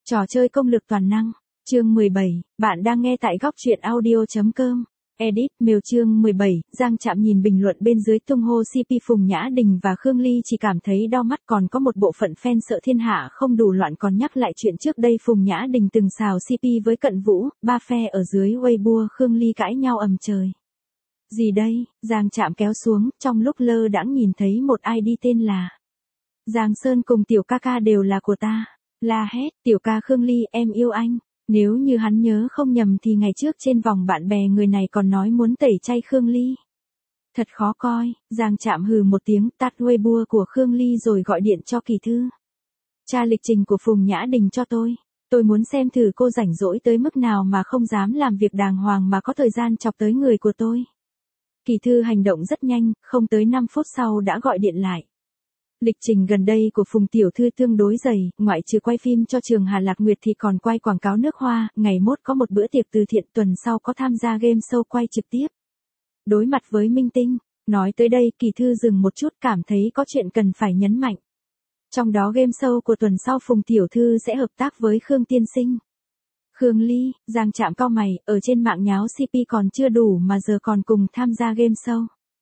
Trò chơi công lược toàn năng, chương 17, bạn đang nghe tại góc truyện audio.com. Edit, mail chương 17, Giang Trạm nhìn bình luận bên dưới tung hô CP Phùng Nhã Đình và Khương Ly chỉ cảm thấy đau mắt, còn có một bộ phận fan sợ thiên hạ không đủ loạn còn nhắc lại chuyện trước đây Phùng Nhã Đình từng xào CP với Cận Vũ, ba phe ở dưới Weibo Khương Ly cãi nhau ầm trời. Gì đây, Giang Trạm kéo xuống, trong lúc lơ đãng nhìn thấy một ID tên là Giang Sơn cùng tiểu ca ca đều là của ta. La hét, tiểu ca Khương Ly, em yêu anh. Nếu như hắn nhớ không nhầm thì ngày trước trên vòng bạn bè người này còn nói muốn tẩy chay Khương Ly. Thật khó coi, Giang Trạm hừ một tiếng tắt Weibo của Khương Ly rồi gọi điện cho Kỳ Thư. Tra lịch trình của Phùng Nhã Đình cho tôi muốn xem thử cô rảnh rỗi tới mức nào mà không dám làm việc đàng hoàng mà có thời gian chọc tới người của tôi. Kỳ Thư hành động rất nhanh, không tới 5 phút sau đã gọi điện lại. Lịch trình gần đây của Phùng Tiểu Thư tương đối dày, ngoại trừ quay phim cho trường Hà Lạc Nguyệt thì còn quay quảng cáo nước hoa, ngày mốt có một bữa tiệc từ thiện, tuần sau có tham gia game show quay trực tiếp. Đối mặt với minh tinh, nói tới đây Kỳ Thư dừng một chút cảm thấy có chuyện cần phải nhấn mạnh. Trong đó game show của tuần sau Phùng Tiểu Thư sẽ hợp tác với Khương Tiên Sinh. Khương Ly, Giang Trạm cau mày, ở trên mạng nháo CP còn chưa đủ mà giờ còn cùng tham gia game show.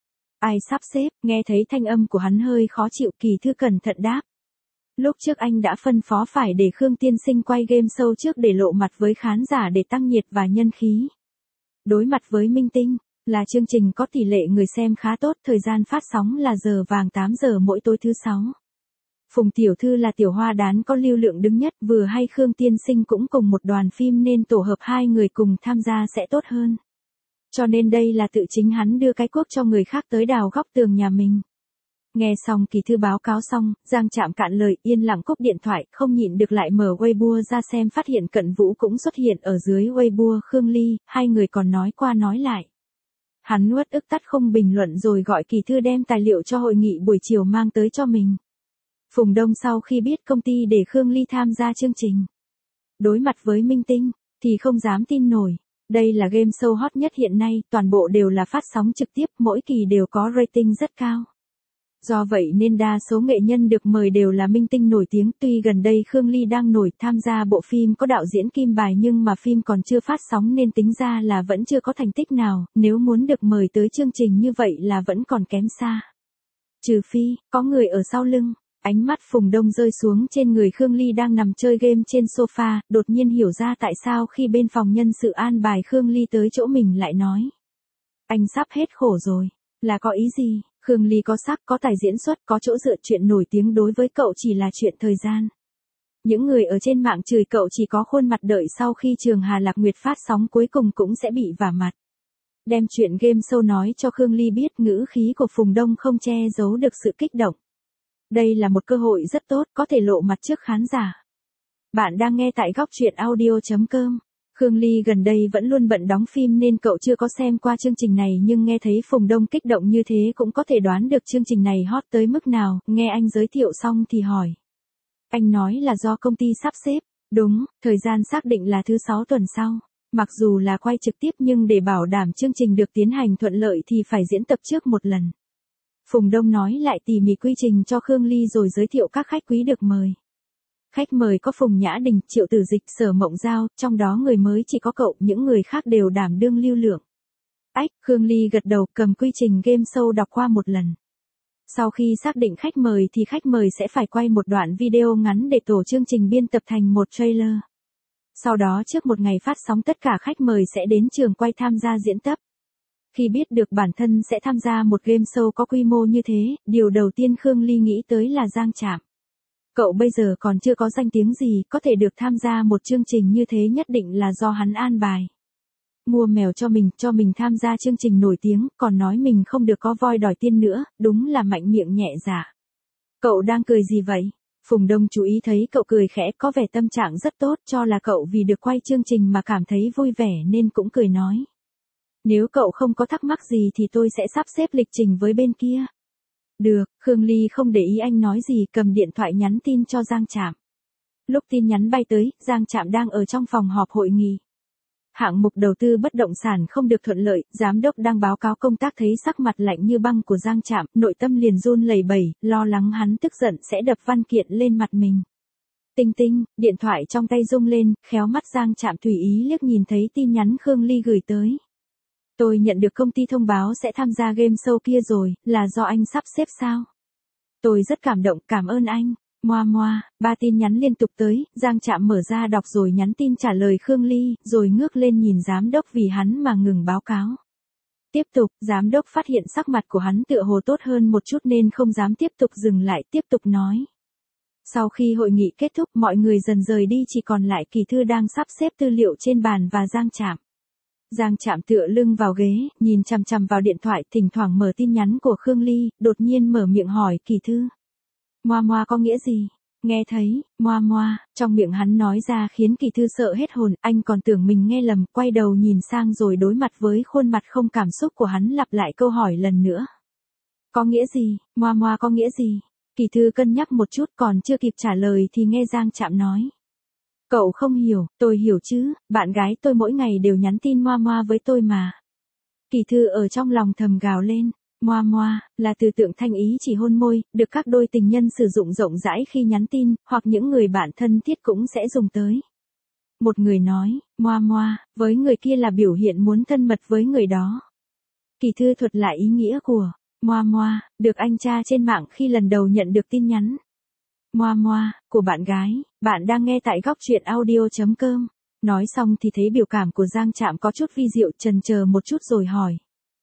Ai sắp xếp, nghe thấy thanh âm của hắn hơi khó chịu, Kỳ Thư cẩn thận đáp. Lúc trước anh đã phân phó phải để Khương Tiên Sinh quay game show trước để lộ mặt với khán giả để tăng nhiệt và nhân khí. Đối mặt với minh tinh, là chương trình có tỷ lệ người xem khá tốt, thời gian phát sóng là giờ vàng 8 giờ mỗi tối thứ 6. Phùng Tiểu Thư là tiểu hoa đán có lưu lượng đứng nhất, vừa hay Khương Tiên Sinh cũng cùng một đoàn phim nên tổ hợp hai người cùng tham gia sẽ tốt hơn. Cho nên đây là tự chính hắn đưa cái cuốc cho người khác tới đào góc tường nhà mình. Nghe xong Kỳ Thư báo cáo xong, Giang Trạm cạn lời, yên lặng cúp điện thoại, không nhịn được lại mở Weibo ra xem, phát hiện Cận Vũ cũng xuất hiện ở dưới Weibo Khương Ly, hai người còn nói qua nói lại. Hắn uất ức tắt không bình luận rồi gọi Kỳ Thư đem tài liệu cho hội nghị buổi chiều mang tới cho mình. Phùng Đông sau khi biết công ty để Khương Ly tham gia chương trình, đối mặt với minh tinh, thì không dám tin nổi. Đây là game show hot nhất hiện nay, toàn bộ đều là phát sóng trực tiếp, mỗi kỳ đều có rating rất cao. Do vậy nên đa số nghệ nhân được mời đều là minh tinh nổi tiếng, tuy gần đây Khương Ly đang nổi tham gia bộ phim có đạo diễn Kim Bài nhưng mà phim còn chưa phát sóng nên tính ra là vẫn chưa có thành tích nào, nếu muốn được mời tới chương trình như vậy là vẫn còn kém xa. Trừ phi, có người ở sau lưng. Ánh mắt Phùng Đông rơi xuống trên người Khương Ly đang nằm chơi game trên sofa, đột nhiên hiểu ra tại sao khi bên phòng nhân sự an bài Khương Ly tới chỗ mình lại nói. Anh sắp hết khổ rồi, là có ý gì? Khương Ly có sắc, có tài diễn xuất, có chỗ dựa, chuyện nổi tiếng đối với cậu chỉ là chuyện thời gian. Những người ở trên mạng chửi cậu chỉ có khuôn mặt đợi sau khi trường Hà Lạc Nguyệt phát sóng cuối cùng cũng sẽ bị vả mặt. Đem chuyện game show nói cho Khương Ly biết, ngữ khí của Phùng Đông không che giấu được sự kích động. Đây là một cơ hội rất tốt, có thể lộ mặt trước khán giả. Bạn đang nghe tại góc truyện audio.com. Khương Ly gần đây vẫn luôn bận đóng phim nên cậu chưa có xem qua chương trình này, nhưng nghe thấy Phùng Đông kích động như thế cũng có thể đoán được chương trình này hot tới mức nào. Nghe anh giới thiệu xong thì hỏi. Anh nói là do công ty sắp xếp. Đúng, thời gian xác định là thứ 6 tuần sau. Mặc dù là quay trực tiếp nhưng để bảo đảm chương trình được tiến hành thuận lợi thì phải diễn tập trước một lần. Phùng Đông nói lại tỉ mỉ quy trình cho Khương Ly rồi giới thiệu các khách quý được mời. Khách mời có Phùng Nhã Đình, Triệu Tử Dịch, Sở Mộng Giao, trong đó người mới chỉ có cậu, những người khác đều đảm đương lưu lượng. Khương Ly gật đầu, cầm quy trình game show đọc qua một lần. Sau khi xác định khách mời thì khách mời sẽ phải quay một đoạn video ngắn để tổ chương trình biên tập thành một trailer. Sau đó trước một ngày phát sóng tất cả khách mời sẽ đến trường quay tham gia diễn tập. Khi biết được bản thân sẽ tham gia một game show có quy mô như thế, điều đầu tiên Khương Ly nghĩ tới là Giang Trạm. Cậu bây giờ còn chưa có danh tiếng gì, có thể được tham gia một chương trình như thế nhất định là do hắn an bài. Mua mèo cho mình tham gia chương trình nổi tiếng, còn nói mình không được có voi đòi tiên nữa, đúng là mạnh miệng nhẹ dạ. Cậu đang cười gì vậy? Phùng Đông chú ý thấy cậu cười khẽ, có vẻ tâm trạng rất tốt, cho là cậu vì được quay chương trình mà cảm thấy vui vẻ nên cũng cười nói. Nếu cậu không có thắc mắc gì thì tôi sẽ sắp xếp lịch trình với bên kia. Được, Khương Ly không để ý anh nói gì, cầm điện thoại nhắn tin cho Giang Trạm. Lúc tin nhắn bay tới, Giang Trạm đang ở trong phòng họp hội nghị. Hạng mục đầu tư bất động sản không được thuận lợi, giám đốc đang báo cáo công tác thấy sắc mặt lạnh như băng của Giang Trạm, nội tâm liền run lẩy bẩy, lo lắng hắn tức giận sẽ đập văn kiện lên mặt mình. Tinh tinh, điện thoại trong tay rung lên, khéo mắt Giang Trạm tùy ý liếc nhìn thấy tin nhắn Khương Ly gửi tới. Tôi nhận được công ty thông báo sẽ tham gia game show kia rồi, là do anh sắp xếp sao? Tôi rất cảm động, cảm ơn anh. Moa moa, 3 tin nhắn liên tục tới, Giang Trạm mở ra đọc rồi nhắn tin trả lời Khương Ly, rồi ngước lên nhìn giám đốc vì hắn mà ngừng báo cáo. Tiếp tục, giám đốc phát hiện sắc mặt của hắn tựa hồ tốt hơn một chút nên không dám tiếp tục dừng lại, tiếp tục nói. Sau khi hội nghị kết thúc mọi người dần rời đi chỉ còn lại Kỳ Thư đang sắp xếp tư liệu trên bàn và Giang Trạm. Giang Trạm tựa lưng vào ghế, nhìn chằm chằm vào điện thoại, thỉnh thoảng mở tin nhắn của Khương Ly, đột nhiên mở miệng hỏi Kỳ Thư. Moa moa có nghĩa gì? Nghe thấy, moa moa, trong miệng hắn nói ra khiến Kỳ Thư sợ hết hồn, anh còn tưởng mình nghe lầm, quay đầu nhìn sang rồi đối mặt với khuôn mặt không cảm xúc của hắn lặp lại câu hỏi lần nữa. Có nghĩa gì? Moa moa có nghĩa gì? Kỳ Thư cân nhắc một chút còn chưa kịp trả lời thì nghe Giang Trạm nói. Cậu không hiểu, tôi hiểu chứ, bạn gái tôi mỗi ngày đều nhắn tin moa moa với tôi mà. Kỳ Thư ở trong lòng thầm gào lên. Moa moa, là từ tượng thanh ý chỉ hôn môi, được các đôi tình nhân sử dụng rộng rãi khi nhắn tin, hoặc những người bạn thân thiết cũng sẽ dùng tới. Một người nói, moa moa, với người kia là biểu hiện muốn thân mật với người đó. Kỳ Thư thuật lại ý nghĩa của moa moa, được anh tra trên mạng khi lần đầu nhận được tin nhắn. Moa moa, của bạn gái, bạn đang nghe tại góc truyện audio.com. Nói xong thì thấy biểu cảm của Giang Trạm có chút vi diệu, chần chờ một chút rồi hỏi.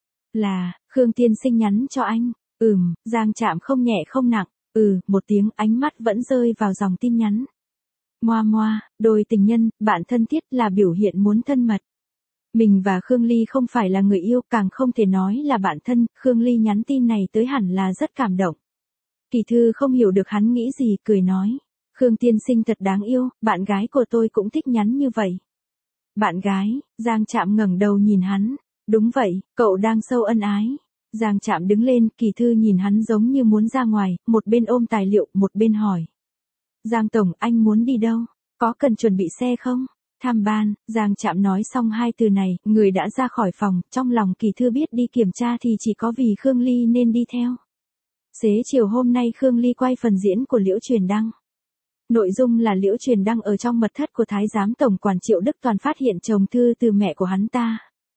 Là, Khương tiên sinh nhắn cho anh. Giang Trạm không nhẹ không nặng. Một tiếng, ánh mắt vẫn rơi vào dòng tin nhắn. Moa moa, đôi tình nhân, bạn thân thiết là biểu hiện muốn thân mật. Mình và Khương Ly không phải là người yêu, càng không thể nói là bạn thân, Khương Ly nhắn tin này tới hẳn là rất cảm động. Kỳ Thư không hiểu được hắn nghĩ gì, cười nói. Khương tiên sinh thật đáng yêu, bạn gái của tôi cũng thích nhắn như vậy. Bạn gái, Giang Trạm ngẩng đầu nhìn hắn. Đúng vậy, cậu đang sâu ân ái. Giang Trạm đứng lên, Kỳ Thư nhìn hắn giống như muốn ra ngoài, một bên ôm tài liệu, một bên hỏi. Giang Tổng, anh muốn đi đâu? Có cần chuẩn bị xe không? Tham ban, Giang Trạm nói xong hai từ này, người đã ra khỏi phòng, trong lòng Kỳ Thư biết đi kiểm tra thì chỉ có vì Khương Ly nên đi theo. Xế chiều hôm nay Khương Ly quay phần diễn của Liễu Truyền Đăng. Nội dung là Liễu Truyền Đăng ở trong mật thất của Thái giám Tổng quản Triệu Đức Toàn phát hiện chồng thư từ mẹ của hắn ta.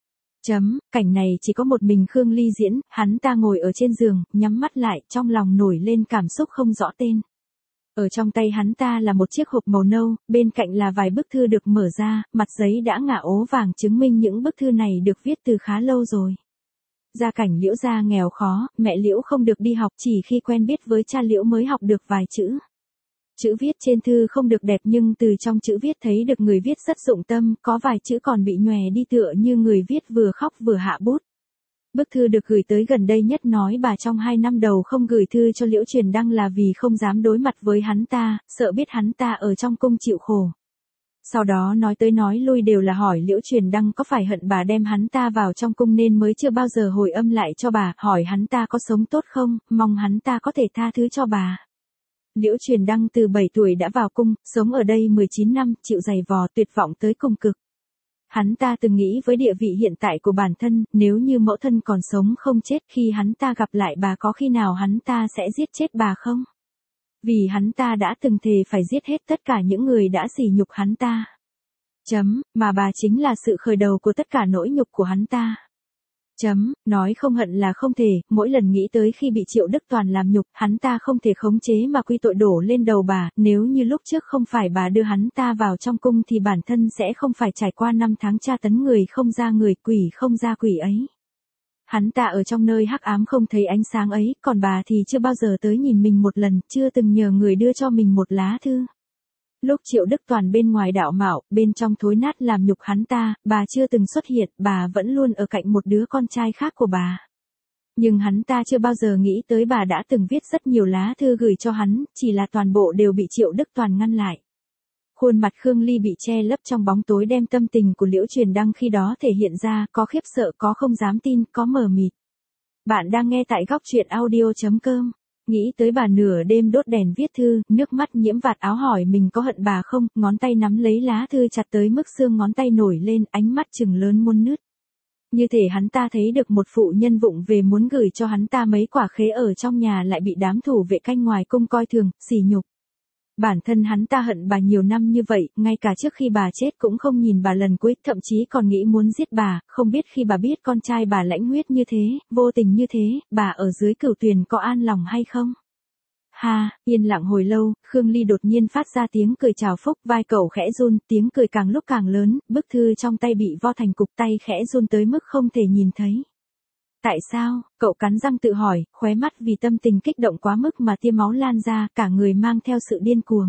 Cảnh này chỉ có một mình Khương Ly diễn, hắn ta ngồi ở trên giường, nhắm mắt lại, trong lòng nổi lên cảm xúc không rõ tên. Ở trong tay hắn ta là một chiếc hộp màu nâu, bên cạnh là vài bức thư được mở ra, mặt giấy đã ngả ố vàng chứng minh những bức thư này được viết từ khá lâu rồi. Gia cảnh Liễu gia nghèo khó, mẹ Liễu không được đi học, chỉ khi quen biết với cha Liễu mới học được vài chữ. Chữ viết trên thư không được đẹp nhưng từ trong chữ viết thấy được người viết rất dụng tâm, có vài chữ còn bị nhòe đi tựa như người viết vừa khóc vừa hạ bút. Bức thư được gửi tới gần đây nhất nói bà trong 2 năm đầu không gửi thư cho Liễu Truyền Đăng là vì không dám đối mặt với hắn ta, sợ biết hắn ta ở trong cung chịu khổ. Sau đó nói tới nói lui đều là hỏi Liễu Truyền Đăng có phải hận bà đem hắn ta vào trong cung nên mới chưa bao giờ hồi âm lại cho bà, hỏi hắn ta có sống tốt không, mong hắn ta có thể tha thứ cho bà. Liễu Truyền Đăng từ 7 tuổi đã vào cung, sống ở đây 19 năm, chịu giày vò tuyệt vọng tới cùng cực. Hắn ta từng nghĩ với địa vị hiện tại của bản thân, nếu như mẫu thân còn sống không chết khi hắn ta gặp lại bà có khi nào hắn ta sẽ giết chết bà không? Vì hắn ta đã từng thề phải giết hết tất cả những người đã sỉ nhục hắn ta. Mà bà chính là sự khởi đầu của tất cả nỗi nhục của hắn ta. Nói không hận là không thể, mỗi lần nghĩ tới khi bị Triệu Đức Toàn làm nhục, hắn ta không thể khống chế mà quy tội đổ lên đầu bà, nếu như lúc trước không phải bà đưa hắn ta vào trong cung thì bản thân sẽ không phải trải qua 5 tháng tra tấn người không ra người, quỷ không ra quỷ ấy. Hắn ta ở trong nơi hắc ám không thấy ánh sáng ấy, còn bà thì chưa bao giờ tới nhìn mình một lần, chưa từng nhờ người đưa cho mình một lá thư. Lúc Triệu Đức Toàn bên ngoài đạo mạo, bên trong thối nát làm nhục hắn ta, bà chưa từng xuất hiện, bà vẫn luôn ở cạnh một đứa con trai khác của bà. Nhưng hắn ta chưa bao giờ nghĩ tới bà đã từng viết rất nhiều lá thư gửi cho hắn, chỉ là toàn bộ đều bị Triệu Đức Toàn ngăn lại. Khuôn mặt Khương Ly bị che lấp trong bóng tối đem tâm tình của Liễu Truyền Đăng khi đó thể hiện ra, có khiếp sợ, có không dám tin, có mờ mịt. Bạn đang nghe tại góc truyện audio.com. Nghĩ tới bà nửa đêm đốt đèn viết thư, nước mắt nhiễm vạt áo hỏi mình có hận bà không, ngón tay nắm lấy lá thư chặt tới mức xương ngón tay nổi lên, ánh mắt trừng lớn muôn nứt. Như thể hắn ta thấy được một phụ nhân vụng về muốn gửi cho hắn ta mấy quả khế ở trong nhà lại bị đám thủ vệ canh ngoài cung coi thường, sỉ nhục. Bản thân hắn ta hận bà nhiều năm như vậy, ngay cả trước khi bà chết cũng không nhìn bà lần cuối, thậm chí còn nghĩ muốn giết bà, không biết khi bà biết con trai bà lãnh huyết như thế, vô tình như thế, bà ở dưới Cửu Tuyền có an lòng hay không? Ha, yên lặng hồi lâu, Khương Ly đột nhiên phát ra tiếng cười chào phúc, vai cậu khẽ run, tiếng cười càng lúc càng lớn, bức thư trong tay bị vo thành cục, tay khẽ run tới mức không thể nhìn thấy. Tại sao? Cậu cắn răng tự hỏi, khóe mắt vì tâm tình kích động quá mức mà tia máu lan ra, cả người mang theo sự điên cuồng.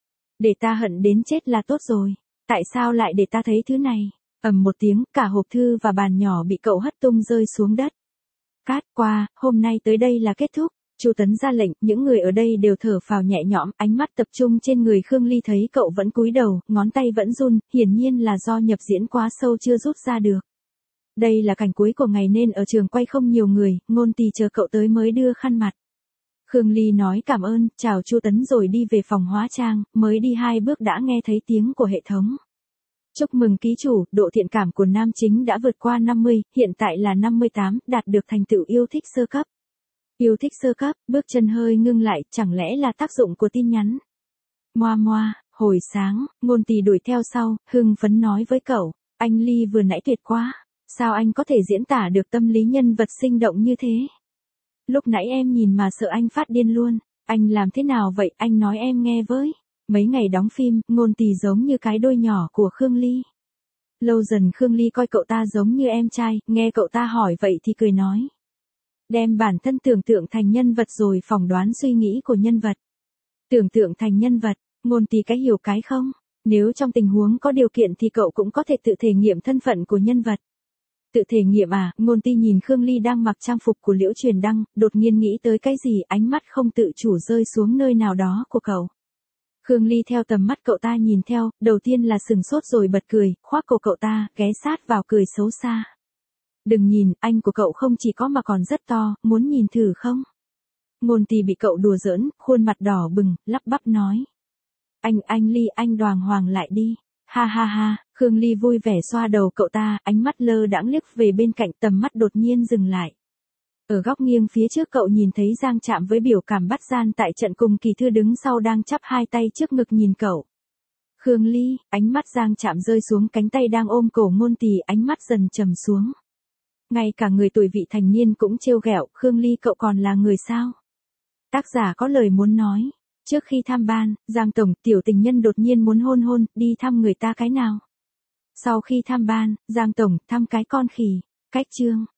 Để ta hận đến chết là tốt rồi. Tại sao lại để ta thấy thứ này? Ầm một tiếng, cả hộp thư và bàn nhỏ bị cậu hất tung rơi xuống đất. Cát qua, hôm nay tới đây là kết thúc. Chu Tấn ra lệnh, những người ở đây đều thở phào nhẹ nhõm, ánh mắt tập trung trên người Khương Ly, thấy cậu vẫn cúi đầu, ngón tay vẫn run, hiển nhiên là do nhập diễn quá sâu chưa rút ra được. Đây là cảnh cuối của ngày nên ở trường quay không nhiều người, Ngôn Tì chờ cậu tới mới đưa khăn mặt. Khương Ly nói cảm ơn, chào Chu Tấn rồi đi về phòng hóa trang, mới đi 2 bước đã nghe thấy tiếng của hệ thống. Chúc mừng ký chủ, độ thiện cảm của nam chính đã vượt qua 50, hiện tại là 58, đạt được thành tựu yêu thích sơ cấp. Yêu thích sơ cấp, bước chân hơi ngưng lại, chẳng lẽ là tác dụng của tin nhắn. Moa moa, hồi sáng, Ngôn Tì đuổi theo sau, hưng phấn nói với cậu, anh Ly vừa nãy tuyệt quá, sao anh có thể diễn tả được tâm lý nhân vật sinh động như thế? Lúc nãy em nhìn mà sợ anh phát điên luôn, anh làm thế nào vậy, anh nói em nghe với. Mấy ngày đóng phim, Ngôn Tì giống như cái đôi nhỏ của Khương Ly. Lâu dần Khương Ly coi cậu ta giống như em trai, nghe cậu ta hỏi vậy thì cười nói. Đem bản thân tưởng tượng thành nhân vật rồi phỏng đoán suy nghĩ của nhân vật. Tưởng tượng thành nhân vật, Ngôn Tì cái hiểu cái không? Nếu trong tình huống có điều kiện thì cậu cũng có thể tự thể nghiệm thân phận của nhân vật. Tự thể nghiệm à? Ngôn Tì nhìn Khương Ly đang mặc trang phục của Liễu Truyền Đăng, đột nhiên nghĩ tới cái gì, ánh mắt không tự chủ rơi xuống nơi nào đó của cậu. Khương Ly theo tầm mắt cậu ta nhìn theo, đầu tiên là sừng sốt rồi bật cười, khoác cổ cậu ta, ghé sát vào cười xấu xa. Đừng nhìn, anh của cậu không chỉ có mà còn rất to, muốn nhìn thử không? Ngôn Tì bị cậu đùa giỡn, khuôn mặt đỏ bừng, lắp bắp nói. Anh Ly, anh đoàng hoàng lại đi. Ha ha ha, Khương Ly vui vẻ xoa đầu cậu ta, ánh mắt lơ đãng liếc về bên cạnh, tầm mắt đột nhiên dừng lại. Ở góc nghiêng phía trước cậu nhìn thấy Giang Trạm với biểu cảm bắt gian tại trận cùng Kỳ Thư đứng sau đang chắp hai tay trước ngực nhìn cậu. Khương Ly, ánh mắt Giang Trạm rơi xuống cánh tay đang ôm cổ Ngôn Tì, ánh mắt dần trầm xuống. Ngay cả người tuổi vị thành niên cũng trêu ghẹo, Khương Ly cậu còn là người sao? Tác giả có lời muốn nói. Trước khi tham ban, Giang Tổng, tiểu tình nhân đột nhiên muốn hôn, đi thăm người ta cái nào? Sau khi tham ban, Giang Tổng, thăm cái con khỉ. Cách chương.